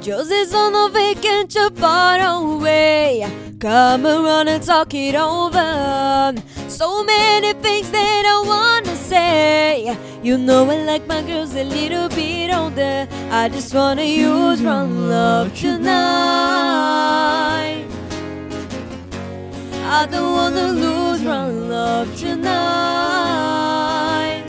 Josie's on a vacation far away. Come around and talk it over. So many things that I wanna say. You know I like my girls a little bit older. I just wanna use wrong love tonight. I don't wanna lose wrong love tonight.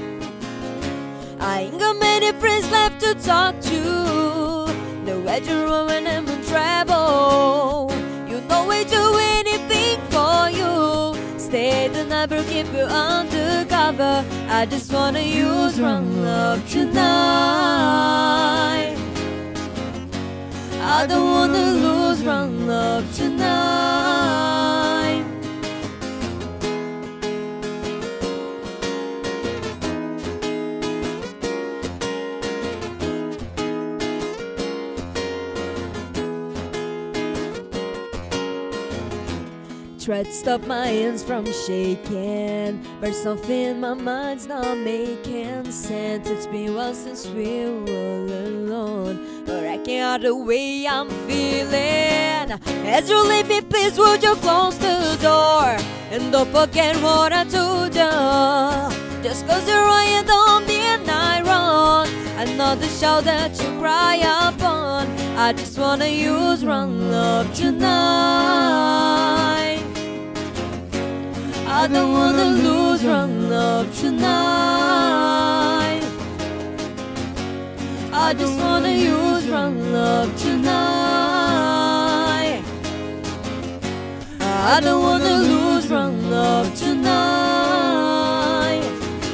I ain't got many friends left to talk to. No bedroom when I'm in trouble. You know I do anything for you. Stay the night, but keep you undercover. I just wanna use wrong love tonight. I don't wanna lose wrong love tonight. Tried to stop my hands from shaking, but something in my mind's not making sense. It's been a while since we were alone, but I can't hide the way I'm feeling. As you leave me, please would you close the door? And don't forget what I told you. Just cause you're right, don't be an iron. Another show that you cry upon. I just wanna use wrong love tonight. I don't wanna lose wrong love tonight. I just wanna use wrong love tonight. I don't wanna lose wrong love tonight.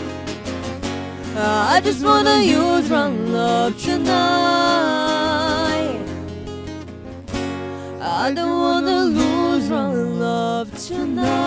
I just wanna use wrong love tonight. I don't wanna lose wrong love tonight.